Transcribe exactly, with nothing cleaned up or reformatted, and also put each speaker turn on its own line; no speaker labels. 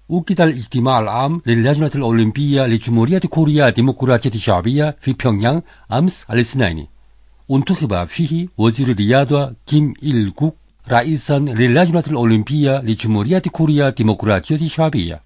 أُكد الاجتماع العام للجنة الأولمبية لجمهورية كوريا الديمقراطية الشعبية في بيونغيانغ أمس الاثنين. انتخب فيه وزير الرياضة كيم إل كوك رئيسا للجنة الأولمبية لجمهورية كوريا الديمقراطية الشعبية.